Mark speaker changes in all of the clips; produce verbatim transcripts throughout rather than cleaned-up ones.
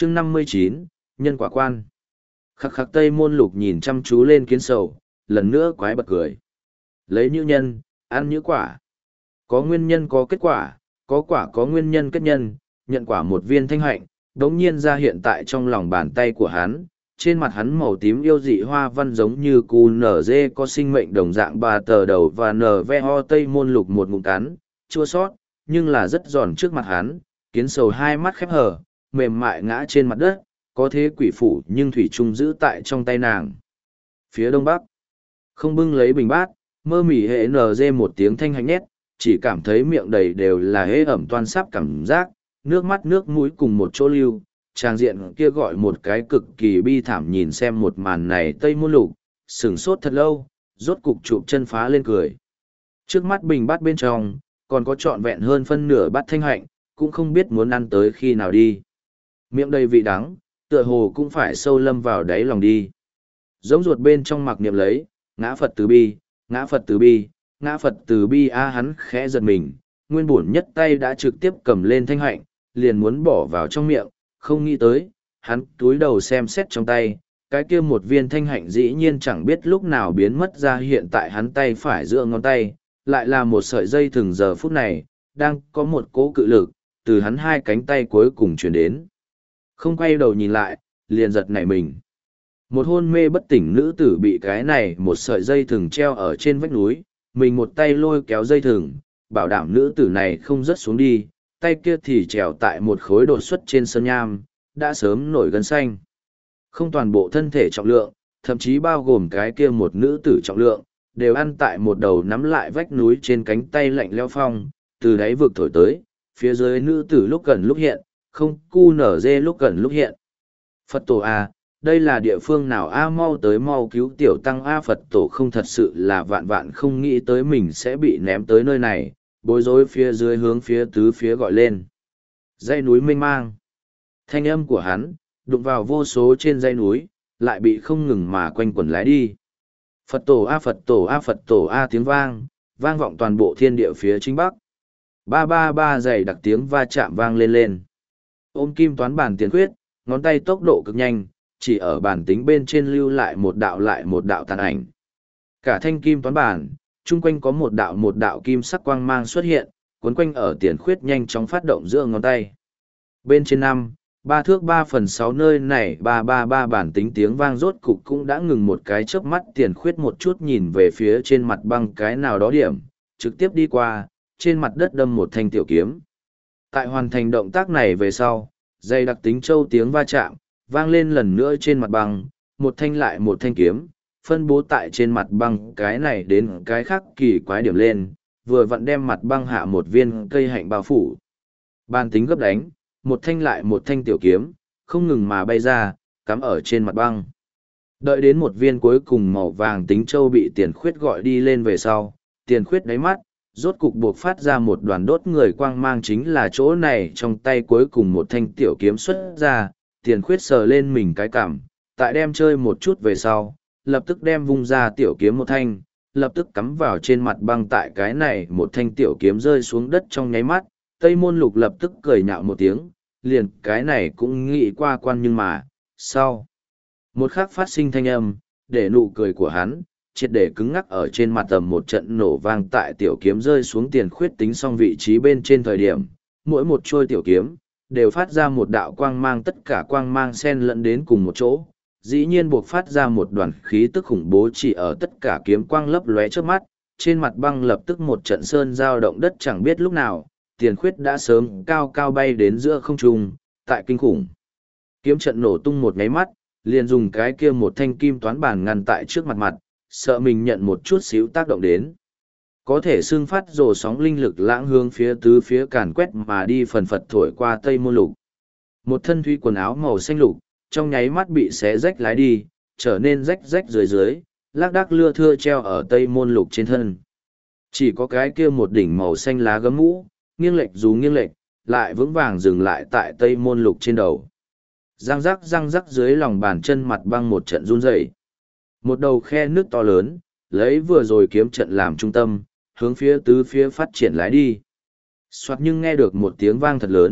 Speaker 1: chương năm mươi chín, nhân quả quan. Khắc khắc Tây Môn Lục nhìn chăm chú lên kiến sầu, lần nữa quái bật cười. Lấy như nhân, ăn như quả. Có nguyên nhân có kết quả, có quả có nguyên nhân kết nhân, nhận quả một viên thanh hạnh, đống nhiên ra hiện tại trong lòng bàn tay của hắn. Trên mặt hắn màu tím yêu dị hoa văn giống như cù nở dê có sinh mệnh đồng dạng ba tờ đầu và nở ve ho Tây Môn Lục một ngụm cắn, chua sót, nhưng là rất giòn trước mặt hắn, kiến sầu hai mắt khép hờ, mềm mại ngã trên mặt đất, có thế quỷ phủ nhưng thủy trung giữ tại trong tay nàng. Phía đông bắc, không bưng lấy bình bát, mơ mỉ hệ nở dê một tiếng thanh hạnh nhét, chỉ cảm thấy miệng đầy đều là hế ẩm toan sắp cảm giác, nước mắt nước mũi cùng một chỗ lưu, trang diện kia gọi một cái cực kỳ bi thảm nhìn xem một màn này Tây Môn Lục, sửng sốt thật lâu, rốt cục chụp chân phá lên cười. Trước mắt bình bát bên trong, còn có trọn vẹn hơn phân nửa bát thanh hạnh, cũng không biết muốn ăn tới khi nào đi. Miệng đầy vị đắng, tựa hồ cũng phải sâu lâm vào đáy lòng đi. Giống ruột bên trong mặc niệm lấy, ngã Phật từ bi, ngã Phật từ bi, ngã Phật từ bi a hắn khẽ giật mình, nguyên bổn nhất tay đã trực tiếp cầm lên thanh hạnh, liền muốn bỏ vào trong miệng, không nghĩ tới, hắn túi đầu xem xét trong tay, cái kia một viên thanh hạnh dĩ nhiên chẳng biết lúc nào biến mất ra hiện tại hắn tay phải giữa ngón tay, lại là một sợi dây thừng giờ phút này, đang có một cỗ cự lực, từ hắn hai cánh tay cuối cùng chuyển đến. Không quay đầu nhìn lại, liền giật nảy mình. Một hôn mê bất tỉnh nữ tử bị cái này một sợi dây thừng treo ở trên vách núi, mình một tay lôi kéo dây thừng, bảo đảm nữ tử này không rớt xuống đi, tay kia thì trèo tại một khối đột xuất trên sơn nham, đã sớm nổi gân xanh. Không toàn bộ thân thể trọng lượng, thậm chí bao gồm cái kia một nữ tử trọng lượng, đều ăn tại một đầu nắm lại vách núi trên cánh tay lạnh leo phong, từ đáy vực thổi tới, phía dưới nữ tử lúc gần lúc hiện, không cu nở dê lúc gần lúc hiện. Phật tổ A, đây là địa phương nào A mau tới mau cứu tiểu tăng A Phật tổ không thật sự là vạn vạn không nghĩ tới mình sẽ bị ném tới nơi này, bối rối phía dưới hướng phía tứ phía gọi lên. Dãy núi mênh mang. Thanh âm của hắn, đụng vào vô số trên dãy núi, lại bị không ngừng mà quanh quẩn lái đi. Phật tổ A Phật tổ A Phật tổ A tiếng vang, vang vọng toàn bộ thiên địa phía chính bắc. Ba ba ba dày đặc tiếng va chạm vang lên lên. Ôm kim toán bản tiền khuyết, ngón tay tốc độ cực nhanh, chỉ ở bản tính bên trên lưu lại một đạo lại một đạo tàn ảnh. Cả thanh kim toán bản, chung quanh có một đạo một đạo kim sắc quang mang xuất hiện, cuốn quanh ở tiền khuyết nhanh chóng phát động giữa ngón tay. Bên trên năm, ba thước ba phần sáu nơi này ba ba ba bản tính tiếng vang rốt cục cũng đã ngừng một cái chớp mắt tiền khuyết một chút nhìn về phía trên mặt băng cái nào đó điểm, trực tiếp đi qua, trên mặt đất đâm một thanh tiểu kiếm. Tại hoàn thành động tác này về sau, dây đặc tính châu tiếng va chạm, vang lên lần nữa trên mặt băng, một thanh lại một thanh kiếm, phân bố tại trên mặt băng cái này đến cái khác kỳ quái điểm lên, vừa vặn đem mặt băng hạ một viên cây hạnh bao phủ. Bàn tính gấp đánh, một thanh lại một thanh tiểu kiếm, không ngừng mà bay ra, cắm ở trên mặt băng. Đợi đến một viên cuối cùng màu vàng tính châu bị tiền khuyết gọi đi lên về sau, tiền khuyết đáy mắt, rốt cục buộc phát ra một đoàn đốt người quang mang chính là chỗ này trong tay cuối cùng một thanh tiểu kiếm xuất ra, tiền khuyết sờ lên mình cái cảm, tại đem chơi một chút về sau, lập tức đem vung ra tiểu kiếm một thanh, lập tức cắm vào trên mặt băng tại cái này một thanh tiểu kiếm rơi xuống đất trong nháy mắt, Tây Môn Lục lập tức cười nhạo một tiếng, liền cái này cũng nghĩ qua quan nhưng mà, sau. Một khắc phát sinh thanh âm, để nụ cười của hắn, triệt để cứng ngắc ở trên mặt tầm một trận nổ vang tại tiểu kiếm rơi xuống tiền khuyết tính xong vị trí bên trên thời điểm, mỗi một trôi tiểu kiếm, đều phát ra một đạo quang mang tất cả quang mang xen lẫn đến cùng một chỗ, dĩ nhiên buộc phát ra một đoàn khí tức khủng bố chỉ ở tất cả kiếm quang lấp lóe trước mắt, trên mặt băng lập tức một trận sơn dao động đất chẳng biết lúc nào, tiền khuyết đã sớm cao cao bay đến giữa không trung, tại kinh khủng. Kiếm trận nổ tung một nháy mắt, liền dùng cái kia một thanh kim toán bản ngăn tại trước mặt mặt, sợ mình nhận một chút xíu tác động đến. Có thể xương phát rồ sóng linh lực lãng hướng phía tứ phía càn quét mà đi phần phật thổi qua Tây Môn Lục. Một thân thủy quần áo màu xanh lục, trong nháy mắt bị xé rách lái đi, trở nên rách rách dưới dưới, lác đác lưa thưa treo ở Tây Môn Lục trên thân. Chỉ có cái kia một đỉnh màu xanh lá gấm mũ, nghiêng lệch dù nghiêng lệch, lại vững vàng dừng lại tại Tây Môn Lục trên đầu. Răng rắc răng rắc dưới lòng bàn chân mặt băng một trận run rẩy. Một đầu khe nước to lớn, lấy vừa rồi kiếm trận làm trung tâm, hướng phía tứ phía phát triển lái đi. Soạt nhưng nghe được một tiếng vang thật lớn,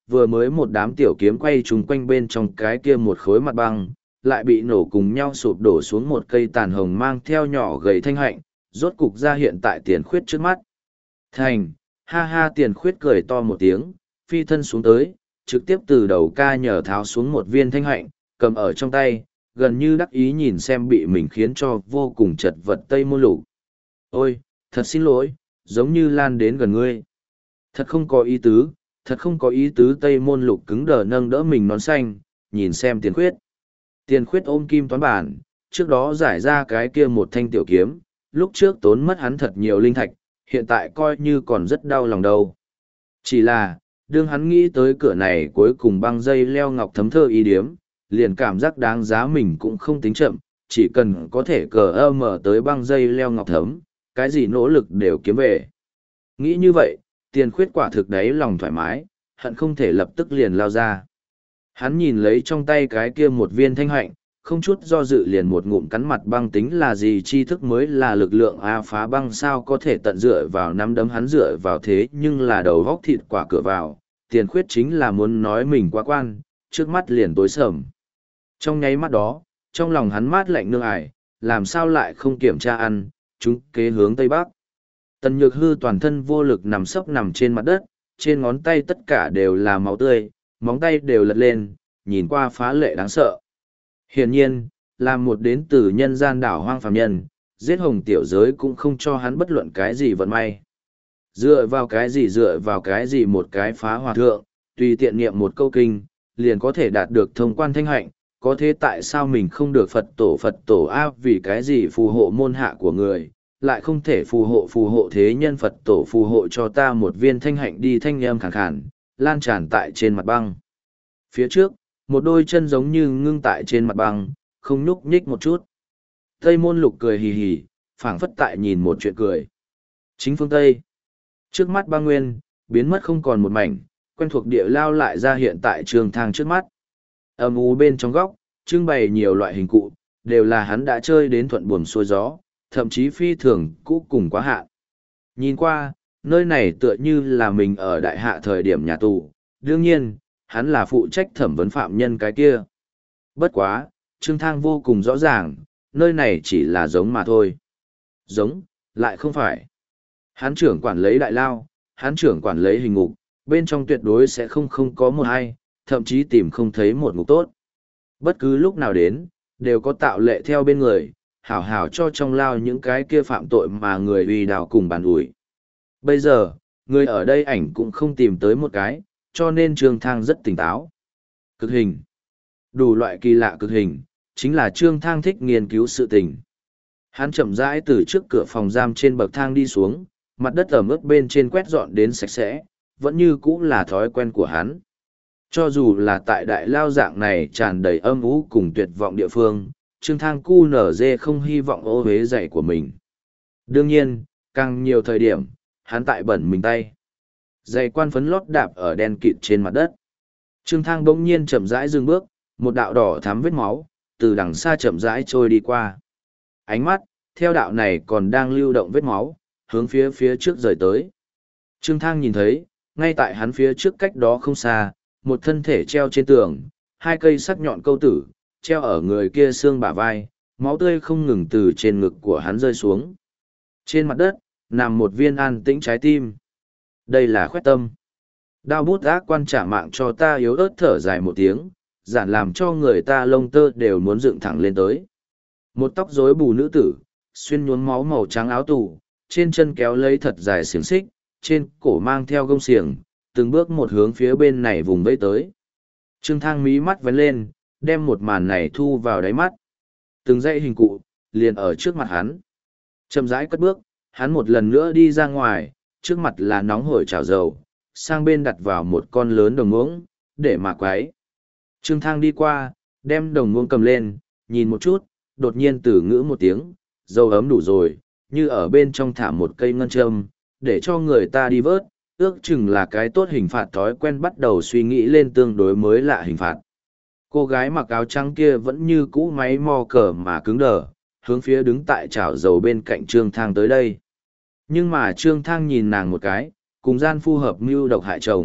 Speaker 1: vừa mới một đám tiểu kiếm quay trúng quanh bên trong cái kia một khối mặt băng, lại bị nổ cùng nhau sụp đổ xuống một cây tàn hồng mang theo nhỏ gầy thanh hạnh, rốt cục ra hiện tại Tiền Khuyết trước mắt. Thành, ha ha, Tiền Khuyết cười to một tiếng, phi thân xuống tới, trực tiếp từ đầu ca nhờ tháo xuống một viên thanh hạnh, cầm ở trong tay, gần như đắc ý nhìn xem bị mình khiến cho vô cùng chật vật Tây Môn Lục. Ôi, thật xin lỗi, giống như lan đến gần ngươi. Thật không có ý tứ, thật không có ý tứ. Tây Môn Lục cứng đờ nâng đỡ mình nón xanh, nhìn xem Tiền Khuyết. Tiền Khuyết ôm kim toán bản, trước đó giải ra cái kia một thanh tiểu kiếm, lúc trước tốn mất hắn thật nhiều linh thạch, hiện tại coi như còn rất đau lòng đâu. Chỉ là, đương hắn nghĩ tới cửa này cuối cùng băng dây leo ngọc thấm thơ y điếm, liền cảm giác đáng giá mình cũng không tính chậm, chỉ cần có thể cờ ơ mở tới băng dây leo ngọc thấm, cái gì nỗ lực đều kiếm về. Nghĩ như vậy, Tiền Khuyết quả thực đấy lòng thoải mái, hận không thể lập tức liền lao ra. Hắn nhìn lấy trong tay cái kia một viên thanh hạnh, không chút do dự liền một ngụm cắn mặt băng. Tính là gì tri thức mới là lực lượng a, phá băng sao có thể tận dựa vào nắm đấm hắn dựa vào thế nhưng là đầu góc thịt quả cửa vào. Tiền Khuyết chính là muốn nói mình quá quan, trước mắt liền tối sầm. Trong nháy mắt đó, trong lòng hắn mát lạnh nương ải, làm sao lại không kiểm tra ăn, chúng kế hướng Tây Bắc. Tần Nhược Hư toàn thân vô lực nằm sấp nằm trên mặt đất, trên ngón tay tất cả đều là máu tươi, móng tay đều lật lên, nhìn qua phá lệ đáng sợ. Hiển nhiên, là một đến từ nhân gian đảo hoang phàm nhân, giết hồng tiểu giới cũng không cho hắn bất luận cái gì vận may. Dựa vào cái gì dựa vào cái gì một cái phá hòa thượng, tùy tiện niệm một câu kinh, liền có thể đạt được thông quan thanh hạnh, có thế tại sao mình không được Phật tổ Phật tổ áp vì cái gì phù hộ môn hạ của người, lại không thể phù hộ phù hộ thế nhân Phật tổ phù hộ cho ta một viên thanh hạnh đi. Thanh âm khàn khàn, lan tràn tại trên mặt băng. Phía trước, một đôi chân giống như ngưng tại trên mặt băng, không nhúc nhích một chút. Tây Môn Lục cười hì hì, phảng phất tại nhìn một chuyện cười. Chính phương Tây. Trước mắt băng nguyên, biến mất không còn một mảnh, quen thuộc địa lao lại ra hiện tại trường thang trước mắt. Âm u bên trong góc, trưng bày nhiều loại hình cụ, đều là hắn đã chơi đến thuận buồm xuôi gió, thậm chí phi thường cũ cùng quá hạn. Nhìn qua, nơi này tựa như là mình ở đại hạ thời điểm nhà tù, đương nhiên, hắn là phụ trách thẩm vấn phạm nhân cái kia. Bất quá, Trương Thang vô cùng rõ ràng, nơi này chỉ là giống mà thôi. Giống, lại không phải. Hắn trưởng quản lấy đại lao, hắn trưởng quản lấy hình ngục, bên trong tuyệt đối sẽ không không có một ai, thậm chí tìm không thấy một ngục tốt. Bất cứ lúc nào đến, đều có tạo lệ theo bên người, hảo hảo cho trong lao những cái kia phạm tội mà người uy đào cùng bàn ủi. Bây giờ, người ở đây ảnh cũng không tìm tới một cái, cho nên Trương Thang rất tỉnh táo. Cực hình. Đủ loại kỳ lạ cực hình, chính là Trương Thang thích nghiên cứu sự tình. Hắn chậm rãi từ trước cửa phòng giam trên bậc thang đi xuống, mặt đất ẩm ướt bên trên quét dọn đến sạch sẽ, vẫn như cũ là thói quen của hắn. Cho dù là tại đại lao dạng này tràn đầy âm u cùng tuyệt vọng địa phương, Trương Thang cu nở dê không hy vọng ô hế giày của mình. Đương nhiên, càng nhiều thời điểm, hắn tại bẩn mình tay. Giày quan phấn lót đạp ở đen kịt trên mặt đất. Trương Thang bỗng nhiên chậm rãi dừng bước, một đạo đỏ thắm vết máu, từ đằng xa chậm rãi trôi đi qua. Ánh mắt, theo đạo này còn đang lưu động vết máu, hướng phía phía trước rời tới. Trương Thang nhìn thấy, ngay tại hắn phía trước cách đó không xa, một thân thể treo trên tường, hai cây sắc nhọn câu tử, treo ở người kia xương bả vai, máu tươi không ngừng từ trên ngực của hắn rơi xuống. Trên mặt đất, nằm một viên an tĩnh trái tim. Đây là Khoét Tâm. Đao bút ác quan trả mạng cho ta yếu ớt thở dài một tiếng, giản làm cho người ta lông tơ đều muốn dựng thẳng lên tới. Một tóc rối bù nữ tử, xuyên nhuốm máu màu trắng áo tù, trên chân kéo lấy thật dài xiềng xích, trên cổ mang theo gông xiềng, từng bước một hướng phía bên này vùng vẫy tới. Trương Thang mí mắt vấn lên, đem một màn này thu vào đáy mắt. Từng dãy hình cụ, liền ở trước mặt hắn. Chậm rãi cất bước, hắn một lần nữa đi ra ngoài, trước mặt là nóng hổi chảo dầu, sang bên đặt vào một con lớn đồng muỗng, để mà quấy. Trương Thang đi qua, đem đồng muỗng cầm lên, nhìn một chút, đột nhiên từ ngữ một tiếng, dầu ấm đủ rồi, như ở bên trong thả một cây ngân châm, để cho người ta đi vớt, ước chừng là cái tốt hình phạt. Thói quen bắt đầu suy nghĩ lên tương đối mới lạ hình phạt. Cô gái mặc áo trắng kia vẫn như cũ máy mò cờ mà cứng đờ, hướng phía đứng tại chảo dầu bên cạnh Trương Thang tới đây. Nhưng mà Trương Thang nhìn nàng một cái, cùng gian phu hợp mưu độc hại chồng,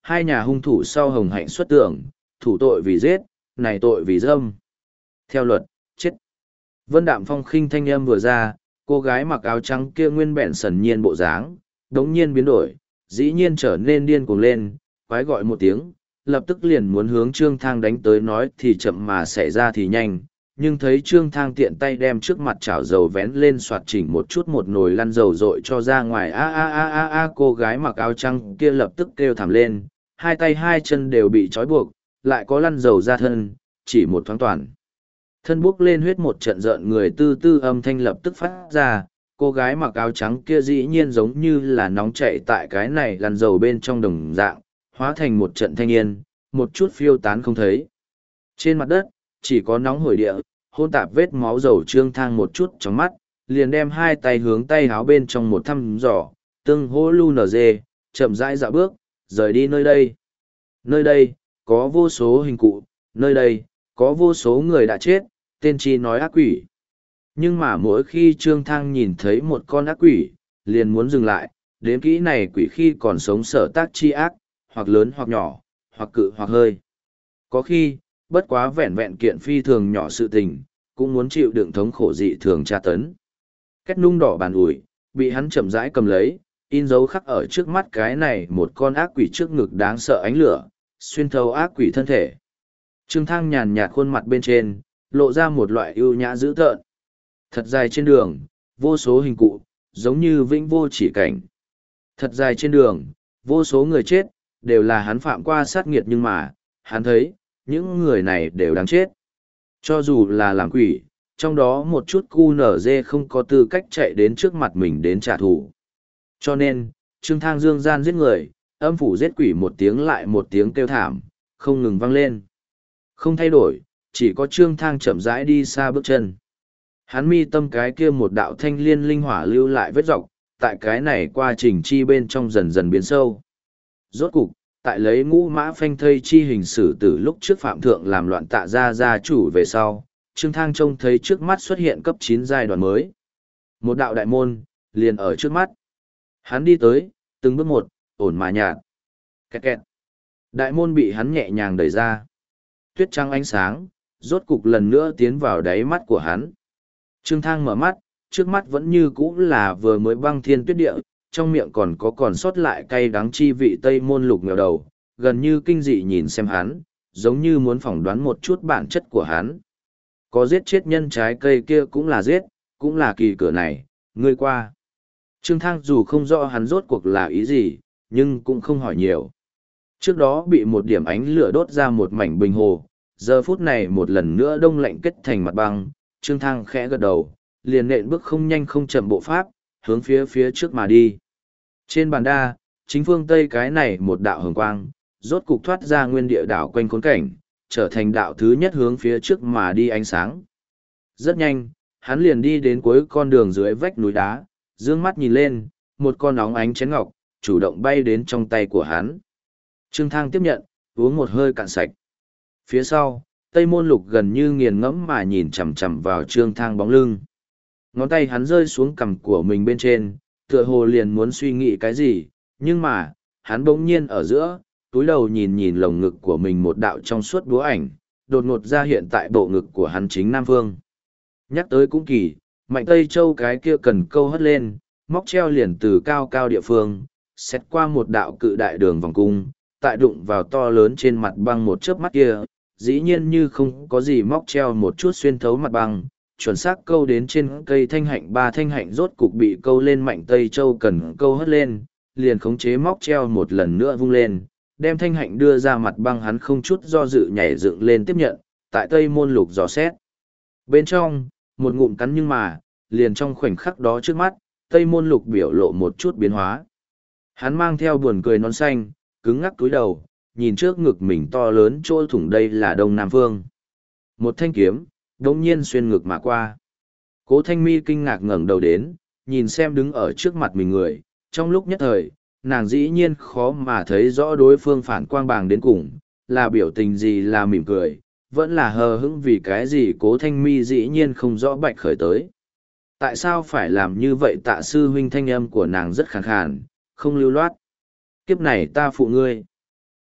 Speaker 1: hai nhà hung thủ sau hồng hạnh xuất tưởng, thủ tội vì giết, này tội vì dâm. Theo luật, chết. Vân Đạm Phong khinh thanh âm vừa ra, cô gái mặc áo trắng kia nguyên bẹn sần nhiên bộ dáng, đống nhiên biến đổi, dĩ nhiên trở nên điên cuồng lên, quái gọi một tiếng, lập tức liền muốn hướng Trương Thang đánh tới, nói thì chậm mà xảy ra thì nhanh, nhưng thấy Trương Thang tiện tay đem trước mặt chảo dầu vén lên soạt chỉnh một chút một nồi lăn dầu dội cho ra ngoài. A a a a a, cô gái mặc áo trắng kia lập tức kêu thảm lên, hai tay hai chân đều bị trói buộc, lại có lăn dầu ra thân, chỉ một thoáng toàn. Thân bốc lên huyết, một trận rợn người tư tư âm thanh lập tức phát ra, cô gái mặc áo trắng kia dĩ nhiên giống như là nóng chạy tại cái này lăn dầu bên trong đồng dạng, hóa thành một trận thanh yên, một chút phiêu tán không thấy. Trên mặt đất, chỉ có nóng hổi địa, hôn tạp vết máu dầu. Trương Thang một chút trong mắt, liền đem hai tay hướng tay háo bên trong một thăm dò, tương hô lu nở dê, chậm rãi dạo bước, rời đi nơi đây. Nơi đây, có vô số hình cụ, nơi đây, có vô số người đã chết, tên chi nói ác quỷ. Nhưng mà mỗi khi Trương Thang nhìn thấy một con ác quỷ, liền muốn dừng lại, đếm kỹ này quỷ khi còn sống sở tác chi ác, hoặc lớn hoặc nhỏ, hoặc cự hoặc hơi. Có khi, bất quá vẹn vẹn kiện phi thường nhỏ sự tình, cũng muốn chịu đựng thống khổ dị thường tra tấn. Két nung đỏ bàn ủi, bị hắn chậm rãi cầm lấy, in dấu khắc ở trước mắt cái này một con ác quỷ trước ngực đáng sợ ánh lửa, xuyên thấu ác quỷ thân thể. Trương Thang nhàn nhạt khuôn mặt bên trên, lộ ra một loại ưu nhã dữ tợn. Thật dài trên đường, vô số hình cụ, giống như vĩnh vô chỉ cảnh. Thật dài trên đường, vô số người chết, đều là hắn phạm qua sát nghiệt, nhưng mà, hắn thấy, những người này đều đáng chết. Cho dù là làm quỷ, trong đó một chút cu nở dê không có tư cách chạy đến trước mặt mình đến trả thù. Cho nên, Trương Thang dương gian giết người, âm phủ giết quỷ, một tiếng lại một tiếng kêu thảm, không ngừng vang lên. Không thay đổi, chỉ có Trương Thang chậm rãi đi xa bước chân. Hắn mi tâm cái kia một đạo thanh liên linh hỏa lưu lại vết dọc, tại cái này quá trình chi bên trong dần dần biến sâu. Rốt cục, tại lấy ngũ mã phanh thây chi hình xử tử lúc trước Phạm Thượng làm loạn Tạ gia gia chủ về sau, Trương Thang trông thấy trước mắt xuất hiện cấp chín giai đoạn mới. Một đạo đại môn, liền ở trước mắt. Hắn đi tới, từng bước một, ổn mà nhạt. Kẹt kẹt. Đại môn bị hắn nhẹ nhàng đẩy ra. Tuyết trắng ánh sáng, rốt cục lần nữa tiến vào đáy mắt của hắn. Trương Thang mở mắt, trước mắt vẫn như cũ là vừa mới băng thiên tuyết địa, trong miệng còn có còn sót lại cay đắng chi vị Tây Môn Lục nghèo đầu, gần như kinh dị nhìn xem hắn, giống như muốn phỏng đoán một chút bản chất của hắn. Có giết chết nhân trái cây kia cũng là giết, cũng là kỳ cửa này, ngươi qua. Trương Thang dù không rõ hắn rốt cuộc là ý gì, nhưng cũng không hỏi nhiều. Trước đó bị một điểm ánh lửa đốt ra một mảnh bình hồ, giờ phút này một lần nữa đông lạnh kết thành mặt băng, Trương Thang khẽ gật đầu, liền nện bước không nhanh không chậm bộ pháp, hướng phía phía trước mà đi. Trên bàn đa, chính phương Tây cái này một đạo hồng quang, rốt cục thoát ra nguyên địa đảo quanh khốn cảnh, trở thành đạo thứ nhất hướng phía trước mà đi ánh sáng. Rất nhanh, hắn liền đi đến cuối con đường dưới vách núi đá, dương mắt nhìn lên, một con óng ánh chén ngọc, chủ động bay đến trong tay của hắn. Trương Thang tiếp nhận, uống một hơi cạn sạch. Phía sau, Tây Môn Lục gần như nghiền ngẫm mà nhìn chằm chằm vào Trương Thang bóng lưng. Ngón tay hắn rơi xuống cằm của mình bên trên, tựa hồ liền muốn suy nghĩ cái gì, nhưng mà, hắn bỗng nhiên ở giữa, túi đầu nhìn nhìn lồng ngực của mình một đạo trong suốt búa ảnh, đột ngột ra hiện tại bộ ngực của hắn chính Nam Phương. Nhắc tới cũng kỳ, Mạnh Tây Châu cái kia cần câu hất lên, móc treo liền từ cao cao địa phương, xét qua một đạo cự đại đường vòng cung, tại đụng vào to lớn trên mặt băng một chớp mắt kia, dĩ nhiên như không có gì móc treo một chút xuyên thấu mặt băng, chuẩn xác câu đến trên cây thanh hạnh. Ba thanh hạnh rốt cục bị câu lên Mạnh Tây Châu cần câu hất lên, liền khống chế móc treo một lần nữa vung lên, đem thanh hạnh đưa ra mặt băng. Hắn không chút do dự nhảy dựng lên tiếp nhận, tại Tây Môn Lục dò xét. Bên trong, một ngụm cắn, nhưng mà, liền trong khoảnh khắc đó trước mắt, Tây Môn Lục biểu lộ một chút biến hóa. Hắn mang theo buồn cười nón xanh, cứng ngắc túi đầu, nhìn trước ngực mình to lớn chỗ thủng, đây là Đông Nam Phương. Một thanh kiếm, đống nhiên xuyên ngực mà qua. Cố Thanh Mi kinh ngạc ngẩng đầu đến, nhìn xem đứng ở trước mặt mình người, trong lúc nhất thời, nàng dĩ nhiên khó mà thấy rõ đối phương phản quang bàng đến cùng, là biểu tình gì, là mỉm cười, vẫn là hờ hững, vì cái gì Cố Thanh Mi dĩ nhiên không rõ bạch khởi tới. Tại sao phải làm như vậy? Tạ sư huynh, thanh âm của nàng rất khàn khàn, không lưu loát. Kiếp này ta phụ ngươi.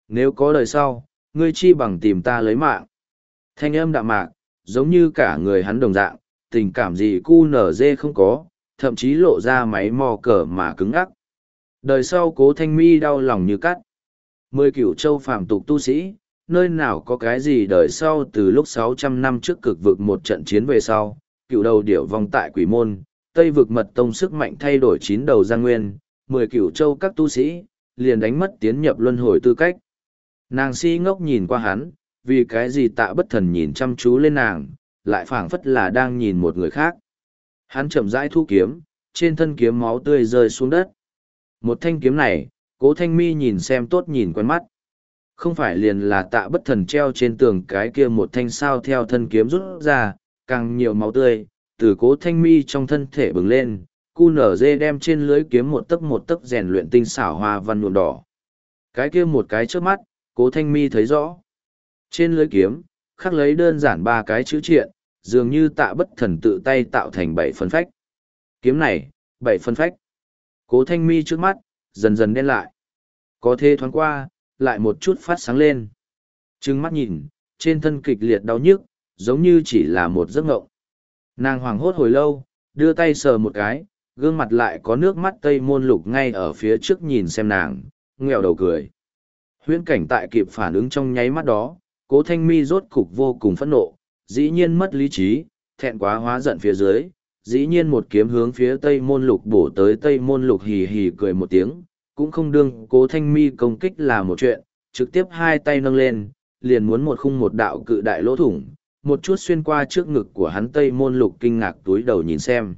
Speaker 1: Nếu có đời sau, ngươi chi bằng tìm ta lấy mạng. Thanh âm đạm mạc, giống như cả người hắn đồng dạng, tình cảm gì cu nở dê không có, thậm chí lộ ra máy mò cờ mà cứng ắc. Đời sau Cố Thanh Mi đau lòng như cắt. Mười cửu châu phàm tục tu sĩ, nơi nào có cái gì đời sau. Từ lúc sáu trăm năm trước cực vực một trận chiến về sau, cựu đầu điểu vong tại quỷ môn, Tây vực mật tông sức mạnh thay đổi chín đầu giang nguyên, mười cửu châu các tu sĩ, liền đánh mất tiến nhập luân hồi tư cách. Nàng si ngốc nhìn qua hắn, vì cái gì Tạ Bất Thần nhìn chăm chú lên nàng, lại phảng phất là đang nhìn một người khác. Hắn chậm rãi thu kiếm, trên thân kiếm máu tươi rơi xuống đất. Một thanh kiếm này, Cố Thanh Mi nhìn xem tốt nhìn quen mắt. Không phải liền là Tạ Bất Thần treo trên tường cái kia một thanh sao theo thân kiếm rút ra, càng nhiều máu tươi, từ Cố Thanh Mi trong thân thể bừng lên, cu nở dê đem trên lưới kiếm một tấc một tấc rèn luyện tinh xảo hoa văn nhuộm đỏ. Cái kia một cái trước mắt, Cố Thanh Mi thấy rõ. Trên lưới kiếm, khắc lấy đơn giản ba cái chữ triện, dường như Tạ Bất Thần tự tay tạo thành bảy phân phách. Kiếm này, bảy phân phách. Cố Thanh Mi trước mắt, dần dần đen lại. Có thế thoáng qua, lại một chút phát sáng lên. Trừng mắt nhìn, trên thân kịch liệt đau nhức, giống như chỉ là một giấc ngộng. Nàng hoảng hốt hồi lâu, đưa tay sờ một cái, gương mặt lại có nước mắt Tây Môn Lục ngay ở phía trước nhìn xem nàng, nghèo đầu cười. Huyễn cảnh tại kịp phản ứng trong nháy mắt đó, Cố Thanh Mi rốt cục vô cùng phẫn nộ, dĩ nhiên mất lý trí, thẹn quá hóa giận phía dưới, dĩ nhiên một kiếm hướng phía Tây Môn Lục bổ tới. Tây Môn Lục hì hì cười một tiếng, cũng không đương Cố Thanh Mi công kích là một chuyện, trực tiếp hai tay nâng lên, liền muốn một khung một đạo cự đại lỗ thủng, một chút xuyên qua trước ngực của hắn. Tây Môn Lục kinh ngạc túi đầu nhìn xem.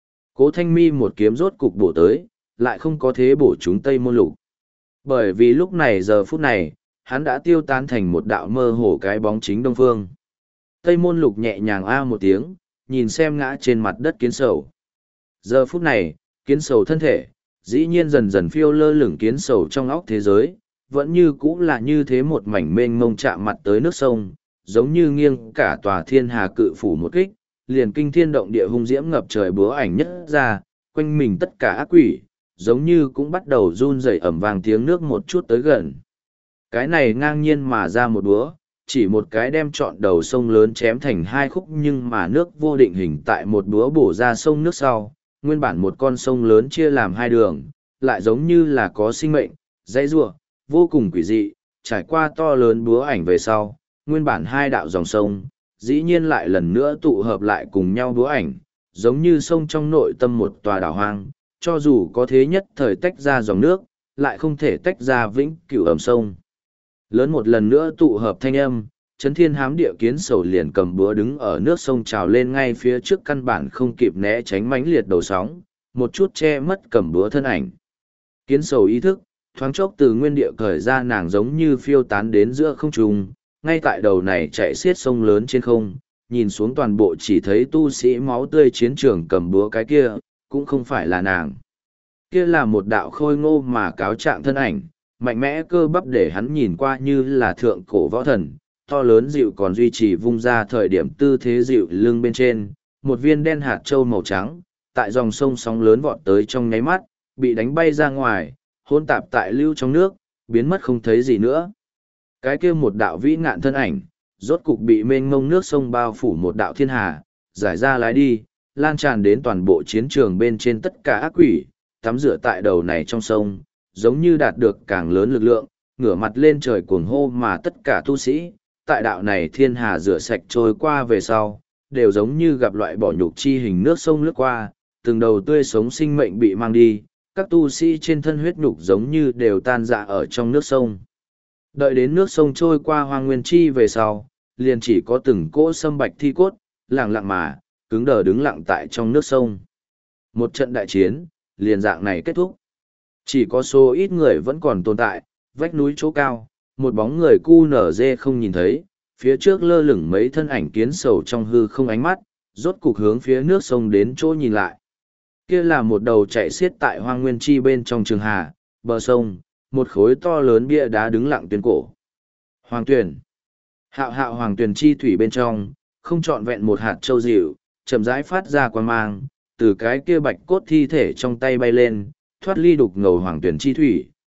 Speaker 1: Cố Thanh Mi một kiếm rốt cục bổ tới, lại không có thế bổ trúng Tây Môn Lục. Bởi vì lúc này giờ phút này, hắn đã tiêu tán thành một đạo mơ hồ cái bóng chính đông phương. Tây Môn Lục nhẹ nhàng a một tiếng, nhìn xem ngã trên mặt đất kiến sầu. Giờ phút này, kiến sầu thân thể, dĩ nhiên dần dần phiêu lơ lửng kiến sầu trong óc thế giới, vẫn như cũ là như thế một mảnh mênh mông chạm mặt tới nước sông, giống như nghiêng cả tòa thiên hà cự phủ một kích, liền kinh thiên động địa hung diễm ngập trời búa ảnh nhất ra, quanh mình tất cả ác quỷ, giống như cũng bắt đầu run rẩy ẩm vang tiếng nước một chút tới gần. Cái này ngang nhiên mà ra một búa, chỉ một cái đem trọn đầu sông lớn chém thành hai khúc, nhưng mà nước vô định hình tại một búa bổ ra sông nước sau, nguyên bản một con sông lớn chia làm hai đường, lại giống như là có sinh mệnh, dãy rủa, vô cùng quỷ dị, trải qua to lớn búa ảnh về sau, nguyên bản hai đạo dòng sông, dĩ nhiên lại lần nữa tụ hợp lại cùng nhau búa ảnh, giống như sông trong nội tâm một tòa đảo hoang, cho dù có thế nhất thời tách ra dòng nước, lại không thể tách ra vĩnh cửu ẩm sông. Lớn một lần nữa tụ hợp thanh âm, chấn thiên hám địa kiến sầu liền cầm búa đứng ở nước sông trào lên ngay phía trước, căn bản không kịp né tránh mãnh liệt đầu sóng, một chút che mất cầm búa thân ảnh. Kiến sầu ý thức, thoáng chốc từ nguyên địa cởi ra, nàng giống như phiêu tán đến giữa không trung, ngay tại đầu này chạy xiết sông lớn trên không, nhìn xuống toàn bộ chỉ thấy tu sĩ máu tươi chiến trường cầm búa cái kia, cũng không phải là nàng. Kia là một đạo khôi ngô mà cáo trạng thân ảnh, mạnh mẽ cơ bắp để hắn nhìn qua như là thượng cổ võ thần, to lớn dịu còn duy trì vung ra thời điểm tư thế dịu lưng bên trên, một viên đen hạt trâu màu trắng, tại dòng sông sóng lớn vọt tới trong nháy mắt, bị đánh bay ra ngoài, hôn tạp tại lưu trong nước, biến mất không thấy gì nữa. Cái kia một đạo vĩ ngạn thân ảnh, rốt cục bị mênh mông nước sông bao phủ một đạo thiên hà, giải ra lái đi, lan tràn đến toàn bộ chiến trường bên trên tất cả ác quỷ, tắm rửa tại đầu này trong sông, giống như đạt được càng lớn lực lượng, ngửa mặt lên trời cuồng hô, mà tất cả tu sĩ, tại đạo này thiên hà rửa sạch trôi qua về sau, đều giống như gặp loại bỏ nhục chi hình nước sông lướt qua, từng đầu tươi sống sinh mệnh bị mang đi, các tu sĩ trên thân huyết nhục giống như đều tan rã ở trong nước sông. Đợi đến nước sông trôi qua hoang nguyên chi về sau, liền chỉ có từng cỗ sâm bạch thi cốt, lặng lặng mà, cứng đờ đứng lặng tại trong nước sông. Một trận đại chiến, liền dạng này kết thúc. Chỉ có số ít người vẫn còn tồn tại, vách núi chỗ cao, một bóng người cu nở dê không nhìn thấy, phía trước lơ lửng mấy thân ảnh kiến sầu trong hư không, ánh mắt, rốt cục hướng phía nước sông đến chỗ nhìn lại. Kia là một đầu chạy xiết tại hoang nguyên chi bên trong trường hà, bờ sông, một khối to lớn bia đá đứng lặng tuyến cổ. Hoàng tuyển. Hạo hạo hoàng tuyển chi thủy bên trong, không trọn vẹn một hạt châu dịu, chậm rãi phát ra quang mang, từ cái kia bạch cốt thi thể trong tay bay lên, thoát ly đục ngầu hoàng tuyển chi thủy,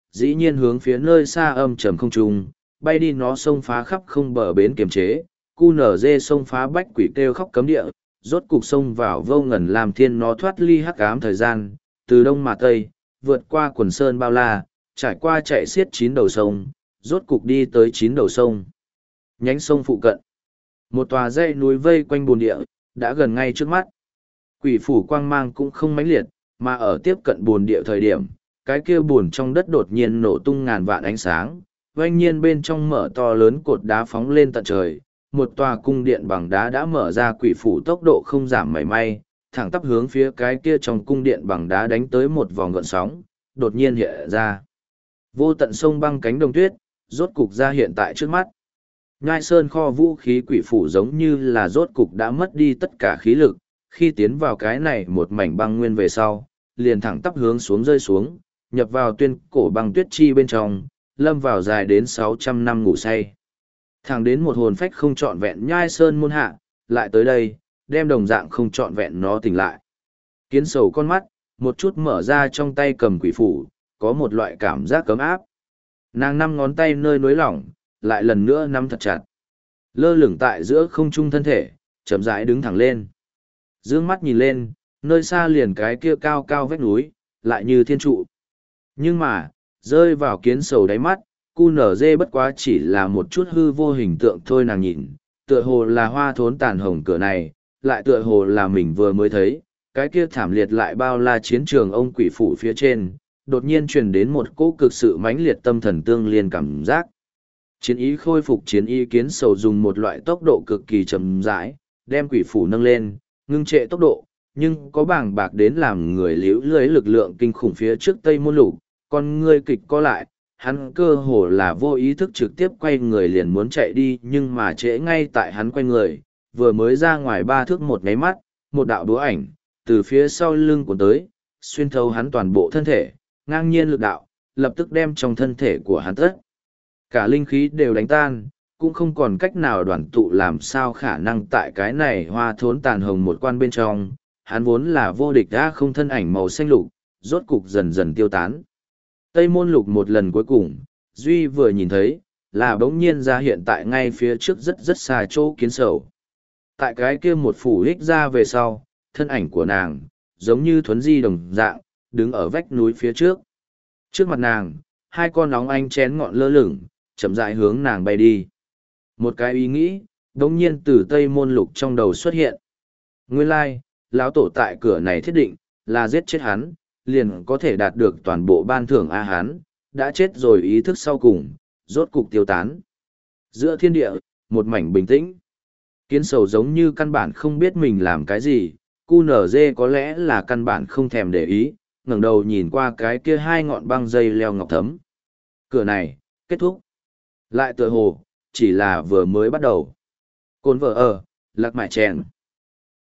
Speaker 1: dĩ nhiên hướng phía nơi xa âm trầm không trung, bay đi nó xông phá khắp không bờ bến kiềm chế, cu nở dê xông phá bách quỷ kêu khóc cấm địa, rốt cục xông vào vô ngần làm thiên nó thoát ly hắc ám thời gian, từ đông mà tây, vượt qua quần sơn bao la, trải qua chạy xiết chín đầu sông, rốt cục đi tới chín đầu sông. Nhánh sông phụ cận. Một tòa dãy núi vây quanh bồn địa, đã gần ngay trước mắt. Quỷ phủ quang mang cũng không mãnh liệt, mà ở tiếp cận bồn địa thời điểm, cái kia bồn trong đất đột nhiên nổ tung ngàn vạn ánh sáng, oanh nhiên bên trong mở to lớn cột đá phóng lên tận trời, một tòa cung điện bằng đá đã mở ra, quỷ phủ tốc độ không giảm mảy may, thẳng tắp hướng phía cái kia trong cung điện bằng đá đánh tới một vòng gợn sóng, đột nhiên hiện ra. Vô tận sông băng cánh đồng tuyết, rốt cục ra hiện tại trước mắt. Nhai sơn kho vũ khí quỷ phủ giống như là rốt cục đã mất đi tất cả khí lực, khi tiến vào cái này một mảnh băng nguyên về sau, liền thẳng tắp hướng xuống rơi xuống, nhập vào tuyên cổ băng tuyết chi bên trong, lâm vào dài đến sáu trăm năm ngủ say. Thẳng đến một hồn phách không trọn vẹn nhai sơn môn hạ, lại tới đây, đem đồng dạng không trọn vẹn nó tỉnh lại. Kiến sầu con mắt, một chút mở ra trong tay cầm quỷ phủ, có một loại cảm giác cấm áp. Nàng năm ngón tay nơi nối lỏng, lại lần nữa nắm thật chặt. Lơ lửng tại giữa không trung thân thể, chậm rãi đứng thẳng lên. Dương mắt nhìn lên, nơi xa liền cái kia cao cao vách núi, lại như thiên trụ. Nhưng mà, rơi vào kiến sầu đáy mắt, cu nở dê bất quá chỉ là một chút hư vô hình tượng thôi. Nàng nhìn, tựa hồ là hoa thốn tàn hồng cửa này, lại tựa hồ là mình vừa mới thấy, cái kia thảm liệt lại bao la chiến trường ông quỷ phủ phía trên, đột nhiên truyền đến một cỗ cực sự mãnh liệt tâm thần tương liên cảm giác. Chiến ý khôi phục, chiến ý kiến sầu dùng một loại tốc độ cực kỳ chậm rãi, đem quỷ phủ nâng lên, ngưng trệ tốc độ, nhưng có bàng bạc đến làm người liễu lưới lực lượng kinh khủng phía trước tây môn lục, con ngươi kịch co lại, hắn cơ hồ là vô ý thức trực tiếp quay người liền muốn chạy đi, nhưng mà trễ ngay tại hắn quay người, vừa mới ra ngoài ba thước một nháy mắt, một đạo đũa ảnh, từ phía sau lưng của tới, xuyên thấu hắn toàn bộ thân thể, ngang nhiên lực đạo, lập tức đem trong thân thể của hắn tất. Cả linh khí đều đánh tan, cũng không còn cách nào đoàn tụ, làm sao khả năng tại cái này hoa thốn tàn hồng một quan bên trong, hắn vốn là vô địch đã không thân ảnh màu xanh lục, rốt cục dần dần tiêu tán. Tây môn lục một lần cuối cùng, Duy vừa nhìn thấy, là bỗng nhiên ra hiện tại ngay phía trước rất rất xa chỗ kiến sầu. Tại cái kia một phủ hích ra về sau, thân ảnh của nàng, giống như thuấn di đồng dạng, đứng ở vách núi phía trước. Trước mặt nàng, hai con nóng ánh chén ngọn lơ lửng, chậm rãi hướng nàng bay đi. Một cái ý nghĩ, đống nhiên từ Tây môn lục trong đầu xuất hiện. Nguyên lai, lão tổ tại cửa này thiết định, là giết chết hắn, liền có thể đạt được toàn bộ ban thưởng A hắn, đã chết rồi ý thức sau cùng, rốt cục tiêu tán. Giữa thiên địa, một mảnh bình tĩnh. Kiến sầu giống như căn bản không biết mình làm cái gì, cu nở dê có lẽ là căn bản không thèm để ý, ngẩng đầu nhìn qua cái kia hai ngọn băng dây leo ngọc thấm. Cửa này, kết thúc. Lại tựa hồ, chỉ là vừa mới bắt đầu. Cồn vợ ở, lạc mại chèn.